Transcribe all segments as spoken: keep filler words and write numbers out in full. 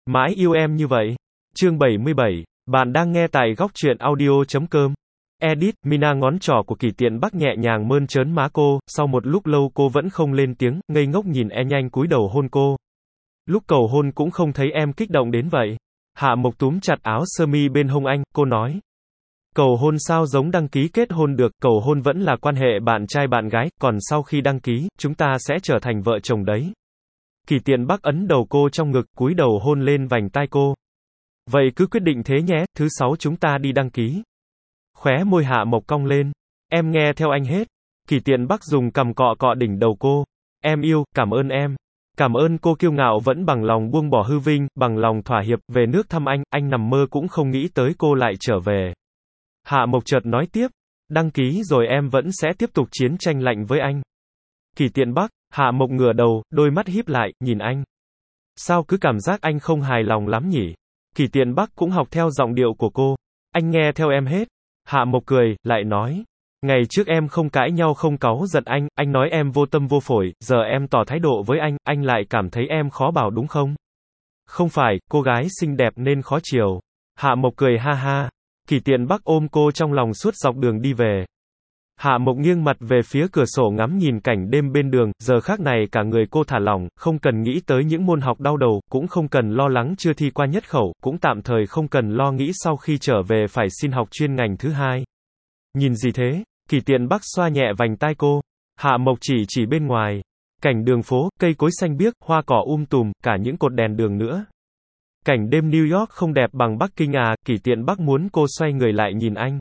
Mãi yêu em như vậy. Chương bảy mươi bảy. Bạn đang nghe tại góc truyện audio chấm com. Edit, Mina ngón trỏ của Kỷ Tiện Bắc nhẹ nhàng mơn trớn má cô, sau một lúc lâu cô vẫn không lên tiếng, ngây ngốc nhìn e nhanh cúi đầu hôn cô. Lúc cầu hôn cũng không thấy em kích động đến vậy. Hạ Mộc túm chặt áo sơ mi bên hông anh, cô nói. Cầu hôn sao giống đăng ký kết hôn được, cầu hôn vẫn là quan hệ bạn trai bạn gái, còn sau khi đăng ký, chúng ta sẽ trở thành vợ chồng đấy. Kỷ Tiện Bắc ấn đầu cô trong ngực, cúi đầu hôn lên vành tai cô. Vậy cứ quyết định thế nhé, thứ sáu chúng ta đi đăng ký. Khóe môi Hạ Mộc cong lên. Em nghe theo anh hết. Kỷ Tiện Bắc dùng cằm cọ cọ đỉnh đầu cô. Em yêu, cảm ơn em. Cảm ơn cô kiêu ngạo vẫn bằng lòng buông bỏ hư vinh, bằng lòng thỏa hiệp, về nước thăm anh, anh nằm mơ cũng không nghĩ tới cô lại trở về. Hạ Mộc chợt nói tiếp. Đăng ký rồi em vẫn sẽ tiếp tục chiến tranh lạnh với anh. Kỷ Tiện Bắc, Hạ Mộc ngửa đầu, đôi mắt híp lại, nhìn anh. Sao cứ cảm giác anh không hài lòng lắm nhỉ? Kỷ Tiện Bắc cũng học theo giọng điệu của cô. Anh nghe theo em hết. Hạ Mộc cười, lại nói. Ngày trước em không cãi nhau không cáu giận anh, anh nói em vô tâm vô phổi, giờ em tỏ thái độ với anh, anh lại cảm thấy em khó bảo đúng không? Không phải, cô gái xinh đẹp nên khó chiều. Hạ Mộc cười ha ha. Kỷ Tiện Bắc ôm cô trong lòng suốt dọc đường đi về. Hạ Mộc nghiêng mặt về phía cửa sổ ngắm nhìn cảnh đêm bên đường, giờ khác này cả người cô thả lỏng, không cần nghĩ tới những môn học đau đầu, cũng không cần lo lắng chưa thi qua nhất khẩu, cũng tạm thời không cần lo nghĩ sau khi trở về phải xin học chuyên ngành thứ hai. Nhìn gì thế? Kỷ Tiện Bắc xoa nhẹ vành tai cô. Hạ Mộc chỉ chỉ bên ngoài. Cảnh đường phố, cây cối xanh biếc, hoa cỏ um tùm, cả những cột đèn đường nữa. Cảnh đêm New York không đẹp bằng Bắc Kinh à? Kỷ Tiện Bắc muốn cô xoay người lại nhìn anh.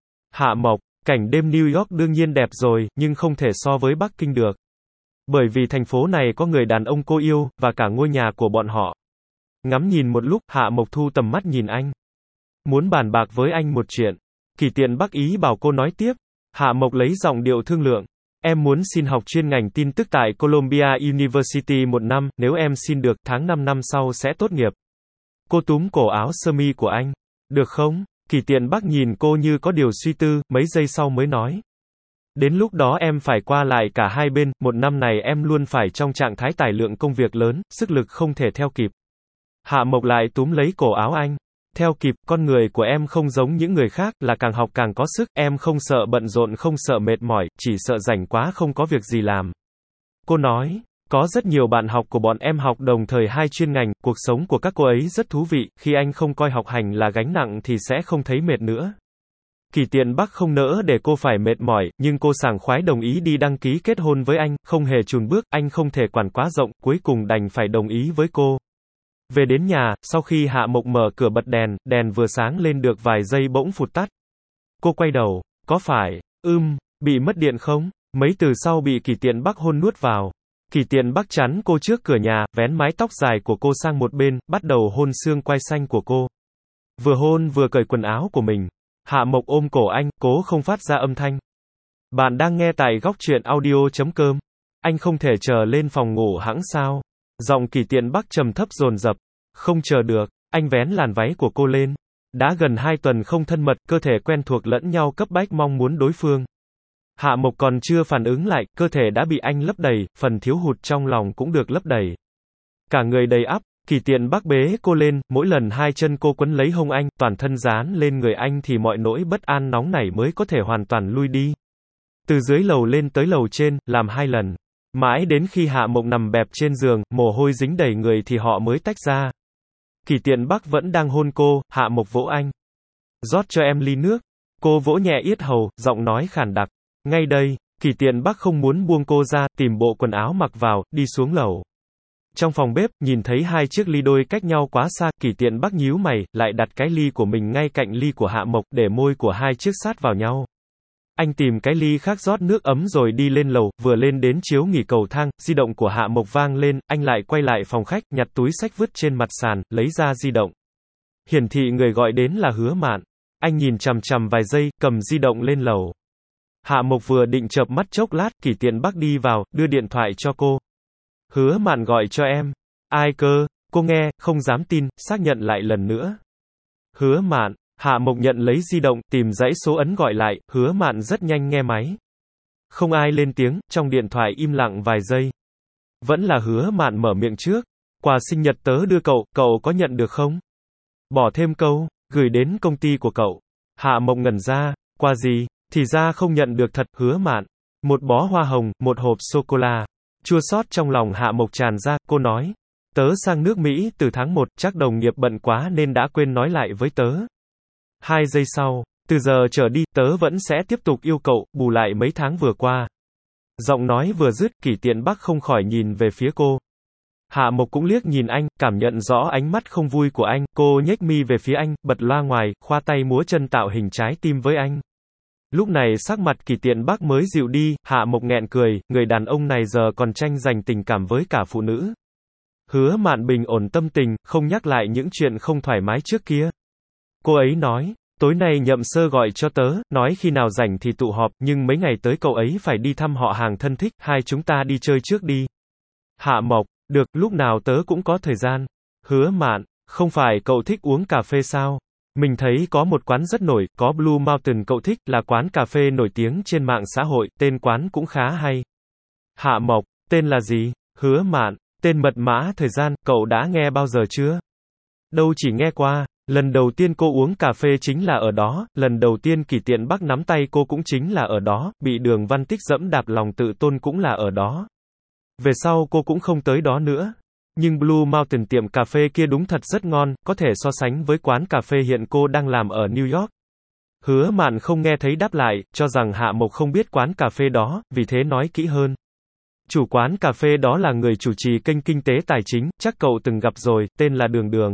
Hạ Mộc, cảnh đêm New York đương nhiên đẹp rồi, nhưng không thể so với Bắc Kinh được. Bởi vì thành phố này có người đàn ông cô yêu, và cả ngôi nhà của bọn họ. Ngắm nhìn một lúc, Hạ Mộc thu tầm mắt nhìn anh. Muốn bàn bạc với anh một chuyện. Kỷ Tiện Bắc ý bảo cô nói tiếp. Hạ Mộc lấy giọng điệu thương lượng. Em muốn xin học chuyên ngành tin tức tại Columbia University một năm, nếu em xin được, tháng năm năm sau sẽ tốt nghiệp. Cô túm cổ áo sơ mi của anh. Được không? Kỷ Tiện Bắc nhìn cô như có điều suy tư, mấy giây sau mới nói. Đến lúc đó em phải qua lại cả hai bên, một năm này em luôn phải trong trạng thái tải lượng công việc lớn, sức lực không thể theo kịp. Hạ Mộc lại túm lấy cổ áo anh. Theo kịp, con người của em không giống những người khác, là càng học càng có sức, em không sợ bận rộn không sợ mệt mỏi, chỉ sợ rảnh quá không có việc gì làm. Cô nói. Có rất nhiều bạn học của bọn em học đồng thời hai chuyên ngành, cuộc sống của các cô ấy rất thú vị, khi anh không coi học hành là gánh nặng thì sẽ không thấy mệt nữa. Kỷ Tiện Bắc không nỡ để cô phải mệt mỏi, nhưng cô sảng khoái đồng ý đi đăng ký kết hôn với anh, không hề chùn bước, anh không thể quản quá rộng, cuối cùng đành phải đồng ý với cô. Về đến nhà, sau khi Hạ Mộc mở cửa bật đèn, đèn vừa sáng lên được vài giây bỗng phụt tắt. Cô quay đầu, có phải, ưm, bị mất điện không? Mấy từ sau bị Kỷ Tiện Bắc hôn nuốt vào. Kỷ Tiện Bắc chắn cô trước cửa nhà, vén mái tóc dài của cô sang một bên, bắt đầu hôn xương quai xanh của cô. Vừa hôn vừa cởi quần áo của mình. Hạ Mộc ôm cổ anh, cố không phát ra âm thanh. Bạn đang nghe tại góc truyện audio chấm com. Anh không thể chờ lên phòng ngủ hẵng sao? Giọng Kỷ Tiện Bắc trầm thấp dồn dập. Không chờ được. Anh vén làn váy của cô lên. Đã gần hai tuần không thân mật, cơ thể quen thuộc lẫn nhau cấp bách mong muốn đối phương. Hạ Mộc còn chưa phản ứng lại, cơ thể đã bị anh lấp đầy, phần thiếu hụt trong lòng cũng được lấp đầy. Cả người đầy ắp, Kỷ Tiện Bắc bế cô lên, mỗi lần hai chân cô quấn lấy hông anh, toàn thân dán lên người anh thì mọi nỗi bất an nóng nảy mới có thể hoàn toàn lui đi. Từ dưới lầu lên tới lầu trên, làm hai lần. Mãi đến khi Hạ Mộc nằm bẹp trên giường, mồ hôi dính đầy người thì họ mới tách ra. Kỷ Tiện Bắc vẫn đang hôn cô, Hạ Mộc vỗ anh. Rót cho em ly nước. Cô vỗ nhẹ yết hầu, giọng nói khàn đặc. Ngay đây, Kỷ Tiện Bắc không muốn buông cô ra, tìm bộ quần áo mặc vào, đi xuống lầu. Trong phòng bếp, nhìn thấy hai chiếc ly đôi cách nhau quá xa, Kỷ Tiện Bắc nhíu mày, lại đặt cái ly của mình ngay cạnh ly của Hạ Mộc, để môi của hai chiếc sát vào nhau. Anh tìm cái ly khác rót nước ấm rồi đi lên lầu, vừa lên đến chiếu nghỉ cầu thang, di động của Hạ Mộc vang lên, anh lại quay lại phòng khách, nhặt túi xách vứt trên mặt sàn, lấy ra di động. Hiển thị người gọi đến là Hứa Mạn. Anh nhìn chằm chằm vài giây, cầm di động lên lầu. Hạ Mộc vừa định chợp mắt chốc lát, Kỷ Tiện Bắc đi vào, đưa điện thoại cho cô. Hứa Mạn gọi cho em. Ai cơ? Cô nghe, không dám tin, xác nhận lại lần nữa. Hứa Mạn. Hạ Mộc nhận lấy di động, tìm dãy số ấn gọi lại, Hứa Mạn rất nhanh nghe máy. Không ai lên tiếng, trong điện thoại im lặng vài giây. Vẫn là Hứa Mạn mở miệng trước. Quà sinh nhật tớ đưa cậu, cậu có nhận được không? Bỏ thêm câu, gửi đến công ty của cậu. Hạ Mộc ngẩn ra, quà gì? Thì ra không nhận được thật, Hứa Mạn. Một bó hoa hồng, một hộp sô-cô-la. Chua xót trong lòng Hạ Mộc tràn ra, cô nói. Tớ sang nước Mỹ từ tháng một, chắc đồng nghiệp bận quá nên đã quên nói lại với tớ. Hai giây sau, từ giờ trở đi, tớ vẫn sẽ tiếp tục yêu cậu, bù lại mấy tháng vừa qua. Giọng nói vừa dứt, Kỷ Tiện Bắc không khỏi nhìn về phía cô. Hạ Mộc cũng liếc nhìn anh, cảm nhận rõ ánh mắt không vui của anh, cô nhếch mi về phía anh, bật loa ngoài, khoa tay múa chân tạo hình trái tim với anh. Lúc này sắc mặt Kỷ Tiện Bắc mới dịu đi, Hạ Mộc nghẹn cười, người đàn ông này giờ còn tranh giành tình cảm với cả phụ nữ. Hứa Mạn bình ổn tâm tình, không nhắc lại những chuyện không thoải mái trước kia. Cô ấy nói, tối nay Nhậm Sơ gọi cho tớ, nói khi nào rảnh thì tụ họp, nhưng mấy ngày tới cậu ấy phải đi thăm họ hàng thân thích, hai chúng ta đi chơi trước đi. Hạ Mộc, được, lúc nào tớ cũng có thời gian. Hứa Mạn, không phải cậu thích uống cà phê sao? Mình thấy có một quán rất nổi, có Blue Mountain cậu thích, là quán cà phê nổi tiếng trên mạng xã hội, tên quán cũng khá hay. Hạ Mộc, tên là gì? Hứa Mạn, tên mật mã thời gian, cậu đã nghe bao giờ chưa? Đâu chỉ nghe qua, lần đầu tiên cô uống cà phê chính là ở đó, lần đầu tiên Kỷ Tiện Bắc nắm tay cô cũng chính là ở đó, bị Đường Văn Tích dẫm đạp lòng tự tôn cũng là ở đó. Về sau cô cũng không tới đó nữa. Nhưng Blue Mountain tiệm cà phê kia đúng thật rất ngon, có thể so sánh với quán cà phê hiện cô đang làm ở New York. Hứa Mạn không nghe thấy đáp lại, cho rằng Hạ Mộc không biết quán cà phê đó, vì thế nói kỹ hơn. Chủ quán cà phê đó là người chủ trì kênh Kinh tế Tài chính, chắc cậu từng gặp rồi, tên là Đường Đường.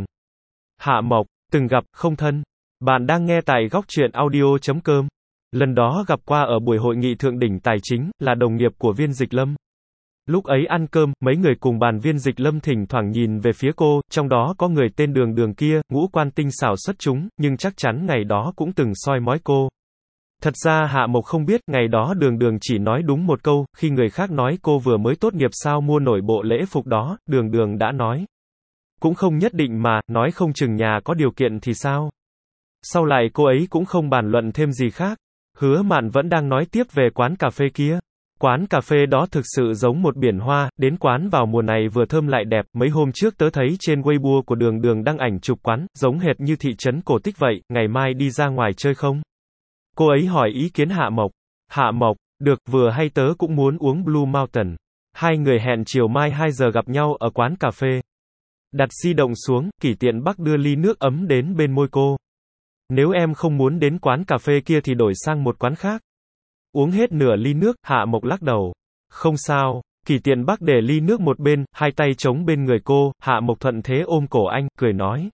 Hạ Mộc, từng gặp, không thân. Bạn đang nghe tại góc truyện audio chấm com. Lần đó gặp qua ở buổi hội nghị thượng đỉnh tài chính, là đồng nghiệp của Viên Dịch Lâm. Lúc ấy ăn cơm, mấy người cùng bàn Viên Dịch Lâm thỉnh thoảng nhìn về phía cô, trong đó có người tên Đường Đường kia, ngũ quan tinh xảo xuất chúng, nhưng chắc chắn ngày đó cũng từng soi mói cô. Thật ra Hạ Mộc không biết, ngày đó Đường Đường chỉ nói đúng một câu, khi người khác nói cô vừa mới tốt nghiệp sao mua nổi bộ lễ phục đó, Đường Đường đã nói. Cũng không nhất định mà, nói không chừng nhà có điều kiện thì sao. Sau lại cô ấy cũng không bàn luận thêm gì khác. Hứa Mạn vẫn đang nói tiếp về quán cà phê kia. Quán cà phê đó thực sự giống một biển hoa, đến quán vào mùa này vừa thơm lại đẹp, mấy hôm trước tớ thấy trên Weibo của Đường Đường đăng ảnh chụp quán, giống hệt như thị trấn cổ tích vậy, ngày mai đi ra ngoài chơi không? Cô ấy hỏi ý kiến Hạ Mộc. Hạ Mộc, được, vừa hay tớ cũng muốn uống Blue Mountain. Hai người hẹn chiều mai hai giờ gặp nhau ở quán cà phê. Đặt di động xuống, Kỷ Tiện Bắc đưa ly nước ấm đến bên môi cô. Nếu em không muốn đến quán cà phê kia thì đổi sang một quán khác. Uống hết nửa ly nước, Hạ Mộc lắc đầu. Không sao. Kỷ Tiện Bắc để ly nước một bên, hai tay chống bên người cô, Hạ Mộc thuận thế ôm cổ anh, cười nói.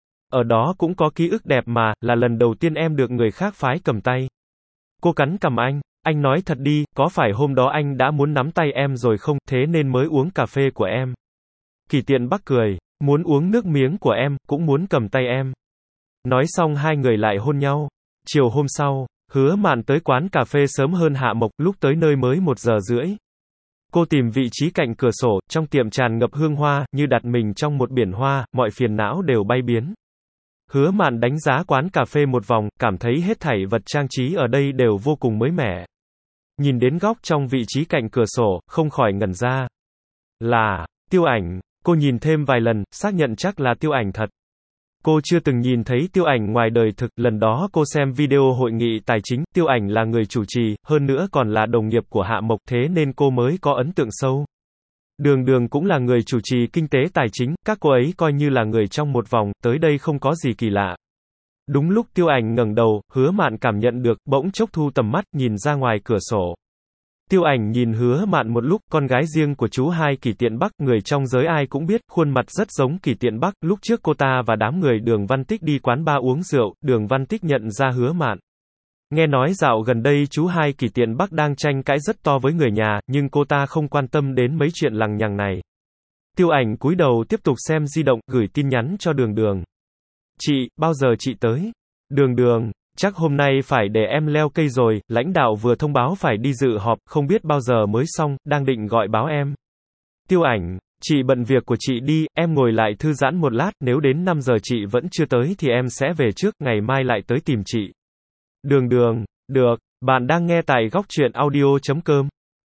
Ở đó cũng có ký ức đẹp mà, là lần đầu tiên em được người khác phái cầm tay. Cô cắn cằm anh, anh nói thật đi, có phải hôm đó anh đã muốn nắm tay em rồi không, thế nên mới uống cà phê của em. Kỷ Tiện Bắc cười, muốn uống nước miếng của em, cũng muốn cầm tay em. Nói xong hai người lại hôn nhau. Chiều hôm sau, Hứa Mạn tới quán cà phê sớm hơn Hạ Mộc, lúc tới nơi mới một giờ rưỡi. Cô tìm vị trí cạnh cửa sổ, trong tiệm tràn ngập hương hoa, như đặt mình trong một biển hoa, mọi phiền não đều bay biến. Hứa Mạn đánh giá quán cà phê một vòng, cảm thấy hết thảy vật trang trí ở đây đều vô cùng mới mẻ. Nhìn đến góc trong vị trí cạnh cửa sổ, không khỏi ngẩn ra. Là Tiêu Ảnh. Cô nhìn thêm vài lần, xác nhận chắc là Tiêu Ảnh thật. Cô chưa từng nhìn thấy Tiêu Ảnh ngoài đời thực, lần đó cô xem video hội nghị tài chính, Tiêu Ảnh là người chủ trì, hơn nữa còn là đồng nghiệp của Hạ Mộc, thế nên cô mới có ấn tượng sâu. Đường Đường cũng là người chủ trì kinh tế tài chính, các cô ấy coi như là người trong một vòng, tới đây không có gì kỳ lạ. Đúng lúc Tiêu Ảnh ngẩng đầu, Hứa Mạn cảm nhận được, bỗng chốc thu tầm mắt, nhìn ra ngoài cửa sổ. Tiêu Ảnh nhìn Hứa Mạn một lúc, con gái riêng của chú hai Kỷ Tiện Bắc, người trong giới ai cũng biết, khuôn mặt rất giống Kỷ Tiện Bắc, lúc trước cô ta và đám người Đường Văn Tích đi quán bar uống rượu, Đường Văn Tích nhận ra Hứa Mạn. Nghe nói dạo gần đây chú hai Kỷ Tiện Bắc đang tranh cãi rất to với người nhà, nhưng cô ta không quan tâm đến mấy chuyện lằng nhằng này. Tiêu Ảnh cúi đầu tiếp tục xem di động, gửi tin nhắn cho Đường Đường. Chị, bao giờ chị tới? Đường Đường, chắc hôm nay phải để em leo cây rồi, lãnh đạo vừa thông báo phải đi dự họp, không biết bao giờ mới xong, đang định gọi báo em. Tiêu Ảnh, chị bận việc của chị đi, em ngồi lại thư giãn một lát, nếu đến năm giờ chị vẫn chưa tới thì em sẽ về trước, ngày mai lại tới tìm chị. Đường Đường, được, bạn đang nghe tại góc truyện audio chấm com.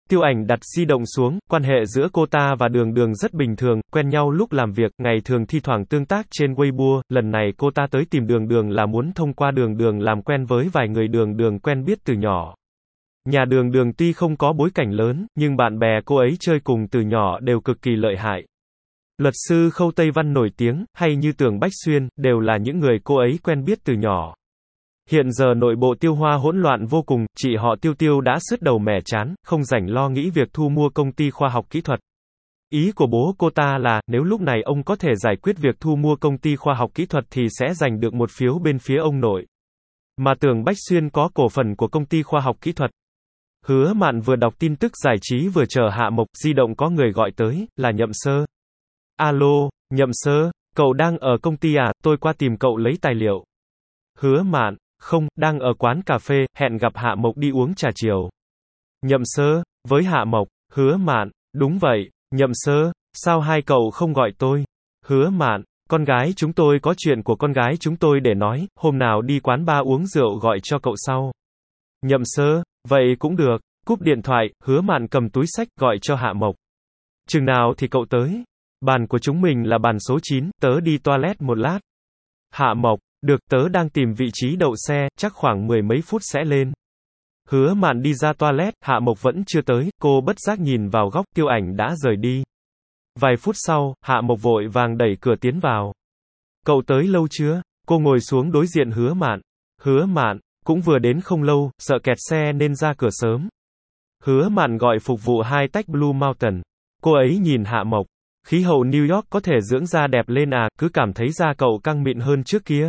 Tiêu Ảnh đặt di động xuống, quan hệ giữa cô ta và Đường Đường rất bình thường, quen nhau lúc làm việc, ngày thường thi thoảng tương tác trên Weibo, lần này cô ta tới tìm Đường Đường là muốn thông qua Đường Đường làm quen với vài người Đường Đường quen biết từ nhỏ. Nhà Đường Đường tuy không có bối cảnh lớn, nhưng bạn bè cô ấy chơi cùng từ nhỏ đều cực kỳ lợi hại. Luật sư Khâu Tây Văn nổi tiếng, hay như Tưởng Bách Xuyên, đều là những người cô ấy quen biết từ nhỏ. Hiện giờ nội bộ Tiêu Hoa hỗn loạn vô cùng, chị họ Tiêu Tiêu đã sứt đầu mẻ chán, không rảnh lo nghĩ việc thu mua công ty khoa học kỹ thuật. Ý của bố cô ta là, nếu lúc này ông có thể giải quyết việc thu mua công ty khoa học kỹ thuật thì sẽ giành được một phiếu bên phía ông nội. Mà Tưởng Bách Xuyên có cổ phần của công ty khoa học kỹ thuật. Hứa Mạn vừa đọc tin tức giải trí vừa chờ Hạ Mộc, di động có người gọi tới, là Nhậm Sơ. Alo, Nhậm Sơ, cậu đang ở công ty à, tôi qua tìm cậu lấy tài liệu. Hứa Mạn, không, đang ở quán cà phê, hẹn gặp Hạ Mộc đi uống trà chiều. Nhậm Sơ, với Hạ Mộc, Hứa Mạn, đúng vậy, Nhậm Sơ, sao hai cậu không gọi tôi? Hứa Mạn, con gái chúng tôi có chuyện của con gái chúng tôi để nói, hôm nào đi quán bar uống rượu gọi cho cậu sau. Nhậm Sơ, vậy cũng được, cúp điện thoại, Hứa Mạn cầm túi xách gọi cho Hạ Mộc. Chừng nào thì cậu tới? Bàn của chúng mình là bàn số chín, tớ đi toilet một lát. Hạ Mộc, được, tớ đang tìm vị trí đậu xe, chắc khoảng mười mấy phút sẽ lên. Hứa Mạn đi ra toilet, Hạ Mộc vẫn chưa tới, cô bất giác nhìn vào góc, Tiêu Ảnh đã rời đi. Vài phút sau, Hạ Mộc vội vàng đẩy cửa tiến vào. Cậu tới lâu chưa? Cô ngồi xuống đối diện Hứa Mạn. Hứa Mạn, cũng vừa đến không lâu, sợ kẹt xe nên ra cửa sớm. Hứa Mạn gọi phục vụ hai tách Blue Mountain. Cô ấy nhìn Hạ Mộc. Khí hậu New York có thể dưỡng da đẹp lên à, cứ cảm thấy da cậu căng mịn hơn trước kia.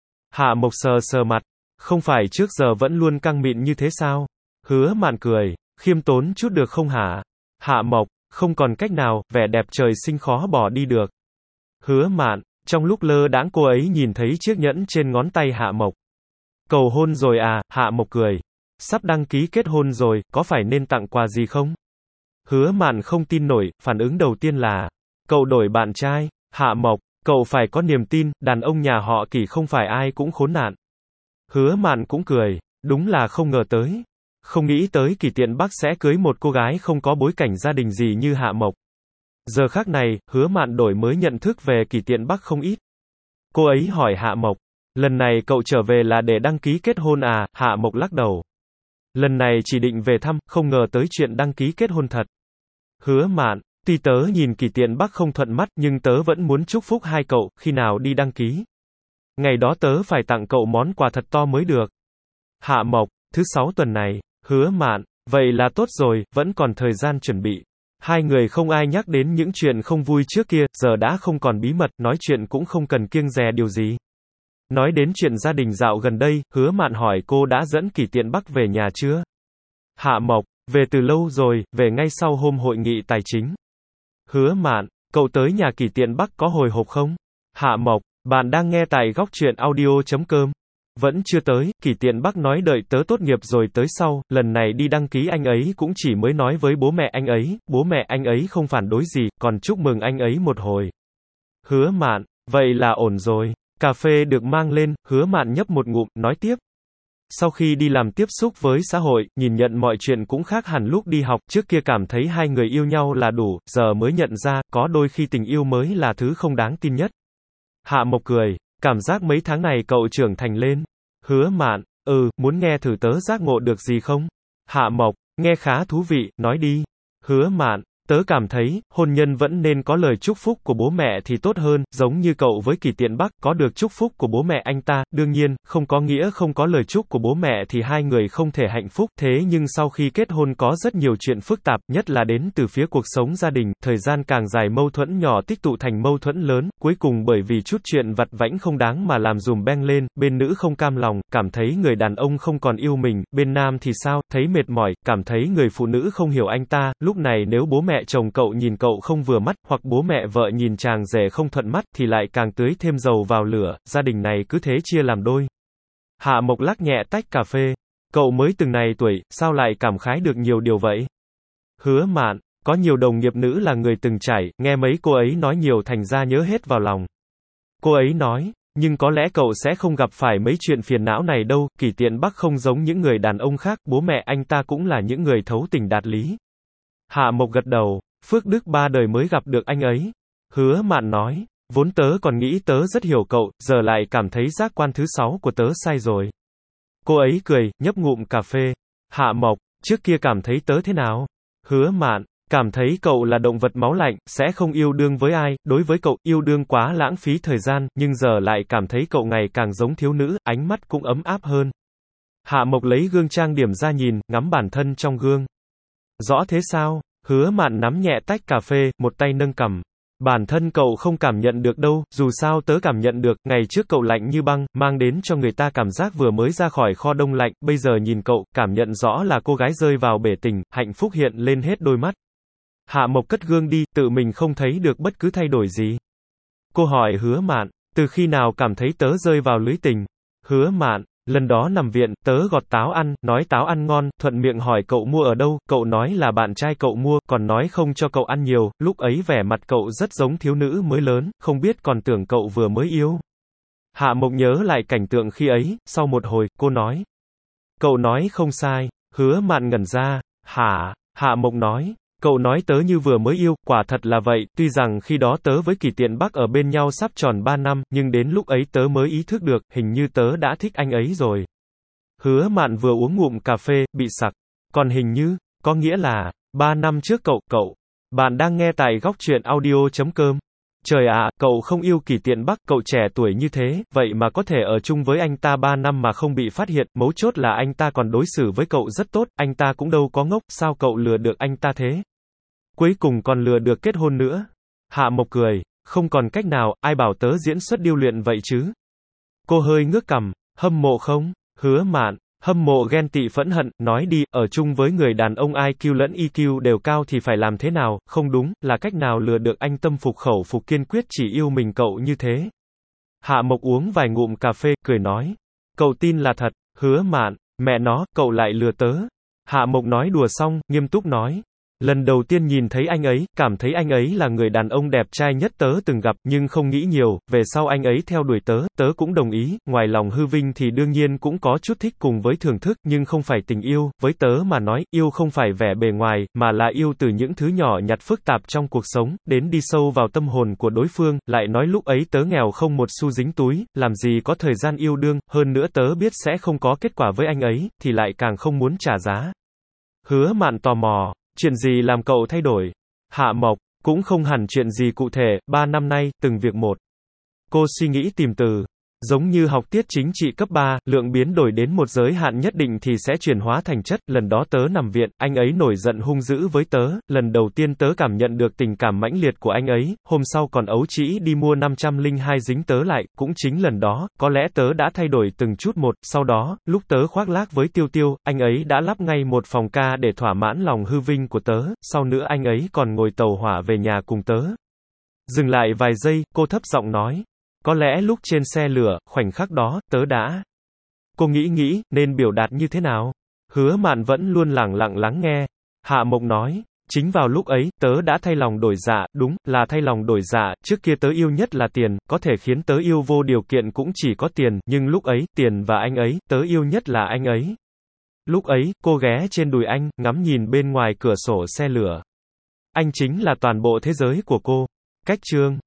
Hạ Mộc sờ sờ mặt. Không phải trước giờ vẫn luôn căng mịn như thế sao? Hứa Mạn cười. Khiêm tốn chút được không hả? Hạ Mộc, không còn cách nào, vẻ đẹp trời sinh khó bỏ đi được. Hứa Mạn, trong lúc lơ đãng cô ấy nhìn thấy chiếc nhẫn trên ngón tay Hạ Mộc. Cầu hôn rồi à? Hạ Mộc cười. Sắp đăng ký kết hôn rồi, có phải nên tặng quà gì không? Hứa Mạn không tin nổi, phản ứng đầu tiên là, cậu đổi bạn trai. Hạ Mộc, cậu phải có niềm tin, đàn ông nhà họ Kỷ không phải ai cũng khốn nạn. Hứa Mạn cũng cười, đúng là không ngờ tới. Không nghĩ tới Kỷ Tiện Bắc sẽ cưới một cô gái không có bối cảnh gia đình gì như Hạ Mộc. Giờ khắc này, Hứa Mạn đổi mới nhận thức về Kỷ Tiện Bắc không ít. Cô ấy hỏi Hạ Mộc, lần này cậu trở về là để đăng ký kết hôn à? Hạ Mộc lắc đầu. Lần này chỉ định về thăm, không ngờ tới chuyện đăng ký kết hôn thật. Hứa Mạn, tuy tớ nhìn Kỷ Tiện Bắc không thuận mắt nhưng tớ vẫn muốn chúc phúc hai cậu, khi nào đi đăng ký. Ngày đó tớ phải tặng cậu món quà thật to mới được. Hạ Mộc, thứ sáu tuần này. Hứa Mạn, vậy là tốt rồi, vẫn còn thời gian chuẩn bị. Hai người không ai nhắc đến những chuyện không vui trước kia, giờ đã không còn bí mật, nói chuyện cũng không cần kiêng dè điều gì. Nói đến chuyện gia đình dạo gần đây, Hứa Mạn hỏi cô đã dẫn Kỷ Tiện Bắc về nhà chưa? Hạ Mộc, về từ lâu rồi, về ngay sau hôm hội nghị tài chính. Hứa Mạn, cậu tới nhà Kỷ Tiện Bắc có hồi hộp không? Hạ Mộc, bạn đang nghe tại góc truyện audio chấm com. Vẫn chưa tới, Kỷ Tiện Bắc nói đợi tớ tốt nghiệp rồi tới sau, lần này đi đăng ký anh ấy cũng chỉ mới nói với bố mẹ anh ấy, bố mẹ anh ấy không phản đối gì, còn chúc mừng anh ấy một hồi. Hứa Mạn, vậy là ổn rồi. Cà phê được mang lên, Hứa Mạn nhấp một ngụm, nói tiếp. Sau khi đi làm tiếp xúc với xã hội, nhìn nhận mọi chuyện cũng khác hẳn lúc đi học, trước kia cảm thấy hai người yêu nhau là đủ, giờ mới nhận ra, có đôi khi tình yêu mới là thứ không đáng tin nhất. Hạ Mộc cười, cảm giác mấy tháng này cậu trưởng thành lên. Hứa Mạn, ừ, muốn nghe thử tớ giác ngộ được gì không? Hạ Mộc, nghe khá thú vị, nói đi. Hứa Mạn, tớ cảm thấy, hôn nhân vẫn nên có lời chúc phúc của bố mẹ thì tốt hơn, giống như cậu với Kỷ Tiện Bắc, có được chúc phúc của bố mẹ anh ta, đương nhiên, không có nghĩa không có lời chúc của bố mẹ thì hai người không thể hạnh phúc, thế nhưng sau khi kết hôn có rất nhiều chuyện phức tạp, nhất là đến từ phía cuộc sống gia đình, thời gian càng dài mâu thuẫn nhỏ tích tụ thành mâu thuẫn lớn, cuối cùng bởi vì chút chuyện vặt vãnh không đáng mà làm dùm beng lên, bên nữ không cam lòng, cảm thấy người đàn ông không còn yêu mình, bên nam thì sao, thấy mệt mỏi, cảm thấy người phụ nữ không hiểu anh ta, lúc này nếu bố mẹ chồng cậu nhìn cậu không vừa mắt, hoặc bố mẹ vợ nhìn chàng rể không thuận mắt, thì lại càng tưới thêm dầu vào lửa, gia đình này cứ thế chia làm đôi. Hạ Mộc lắc nhẹ tách cà phê. Cậu mới từng này tuổi, sao lại cảm khái được nhiều điều vậy? Hứa Mạn, có nhiều đồng nghiệp nữ là người từng trải, nghe mấy cô ấy nói nhiều thành ra nhớ hết vào lòng. Cô ấy nói, nhưng có lẽ cậu sẽ không gặp phải mấy chuyện phiền não này đâu, Kỷ Tiện Bắc không giống những người đàn ông khác, bố mẹ anh ta cũng là những người thấu tình đạt lý. Hạ Mộc gật đầu, phước đức ba đời mới gặp được anh ấy. Hứa Mạn nói, vốn tớ còn nghĩ tớ rất hiểu cậu, giờ lại cảm thấy giác quan thứ sáu của tớ sai rồi. Cô ấy cười, nhấp ngụm cà phê. Hạ Mộc, trước kia cảm thấy tớ thế nào? Hứa Mạn, cảm thấy cậu là động vật máu lạnh, sẽ không yêu đương với ai, đối với cậu, yêu đương quá lãng phí thời gian, nhưng giờ lại cảm thấy cậu ngày càng giống thiếu nữ, ánh mắt cũng ấm áp hơn. Hạ Mộc lấy gương trang điểm ra nhìn, ngắm bản thân trong gương. Rõ thế sao? Hứa Mạn nắm nhẹ tách cà phê, một tay nâng cằm. Bản thân cậu không cảm nhận được đâu, dù sao tớ cảm nhận được, ngày trước cậu lạnh như băng, mang đến cho người ta cảm giác vừa mới ra khỏi kho đông lạnh, bây giờ nhìn cậu, cảm nhận rõ là cô gái rơi vào bể tình, hạnh phúc hiện lên hết đôi mắt. Hạ Mộc cất gương đi, tự mình không thấy được bất cứ thay đổi gì. Cô hỏi Hứa Mạn, từ khi nào cảm thấy tớ rơi vào lưới tình? Hứa Mạn, lần đó nằm viện, tớ gọt táo ăn, nói táo ăn ngon, thuận miệng hỏi cậu mua ở đâu, cậu nói là bạn trai cậu mua, còn nói không cho cậu ăn nhiều, lúc ấy vẻ mặt cậu rất giống thiếu nữ mới lớn, không biết còn tưởng cậu vừa mới yêu. Hạ Mộc nhớ lại cảnh tượng khi ấy, sau một hồi, cô nói. Cậu nói không sai. Hứa Mạn ngẩn ra. Hả? Hạ Mộc nói. Cậu nói tớ như vừa mới yêu, quả thật là vậy, tuy rằng khi đó tớ với Kỷ Tiện Bắc ở bên nhau sắp tròn ba năm, nhưng đến lúc ấy tớ mới ý thức được, hình như tớ đã thích anh ấy rồi. Hứa Mạn vừa uống ngụm cà phê, bị sặc. Còn hình như, có nghĩa là, ba năm trước cậu, cậu. Bạn đang nghe tại góc truyện audio chấm com. Trời ạ, à, cậu không yêu Kỷ Tiện Bắc, cậu trẻ tuổi như thế, vậy mà có thể ở chung với anh ta ba năm mà không bị phát hiện, mấu chốt là anh ta còn đối xử với cậu rất tốt, anh ta cũng đâu có ngốc, sao cậu lừa được anh ta thế? Cuối cùng còn lừa được kết hôn nữa. Hạ Mộc cười, không còn cách nào, ai bảo tớ diễn xuất điêu luyện vậy chứ? Cô hơi ngước cằm, hâm mộ không? Hứa Mạn, hâm mộ ghen tị phẫn hận, nói đi, ở chung với người đàn ông I Q lẫn E Q đều cao thì phải làm thế nào, không đúng, là cách nào lừa được anh tâm phục khẩu phục kiên quyết chỉ yêu mình cậu như thế? Hạ Mộc uống vài ngụm cà phê, cười nói, cậu tin là thật? Hứa Mạn, mẹ nó, cậu lại lừa tớ. Hạ Mộc nói đùa xong, nghiêm túc nói. Lần đầu tiên nhìn thấy anh ấy, cảm thấy anh ấy là người đàn ông đẹp trai nhất tớ từng gặp, nhưng không nghĩ nhiều, về sau anh ấy theo đuổi tớ, tớ cũng đồng ý, ngoài lòng hư vinh thì đương nhiên cũng có chút thích cùng với thưởng thức, nhưng không phải tình yêu, với tớ mà nói, yêu không phải vẻ bề ngoài, mà là yêu từ những thứ nhỏ nhặt phức tạp trong cuộc sống, đến đi sâu vào tâm hồn của đối phương, lại nói lúc ấy tớ nghèo không một xu dính túi, làm gì có thời gian yêu đương, hơn nữa tớ biết sẽ không có kết quả với anh ấy, thì lại càng không muốn trả giá. Hứa Mạn tò mò. Chuyện gì làm cậu thay đổi? Hạ Mộc, cũng không hẳn chuyện gì cụ thể, ba năm nay, từng việc một. Cô suy nghĩ tìm từ. Giống như học tiết chính trị cấp ba, lượng biến đổi đến một giới hạn nhất định thì sẽ chuyển hóa thành chất, lần đó tớ nằm viện, anh ấy nổi giận hung dữ với tớ, lần đầu tiên tớ cảm nhận được tình cảm mãnh liệt của anh ấy, hôm sau còn ấu trĩ đi mua năm trăm lẻ hai dính tớ lại, cũng chính lần đó, có lẽ tớ đã thay đổi từng chút một, sau đó, lúc tớ khoác lác với Tiêu Tiêu, anh ấy đã lắp ngay một phòng ca để thỏa mãn lòng hư vinh của tớ, sau nữa anh ấy còn ngồi tàu hỏa về nhà cùng tớ. Dừng lại vài giây, cô thấp giọng nói. Có lẽ lúc trên xe lửa, khoảnh khắc đó, tớ đã. Cô nghĩ nghĩ, nên biểu đạt như thế nào? Hứa Mạn vẫn luôn lẳng lặng lắng nghe. Hạ Mộc nói, chính vào lúc ấy, tớ đã thay lòng đổi dạ, đúng, là thay lòng đổi dạ, trước kia tớ yêu nhất là tiền, có thể khiến tớ yêu vô điều kiện cũng chỉ có tiền, nhưng lúc ấy, tiền và anh ấy, tớ yêu nhất là anh ấy. Lúc ấy, cô ghé trên đùi anh, ngắm nhìn bên ngoài cửa sổ xe lửa. Anh chính là toàn bộ thế giới của cô. Cách chương.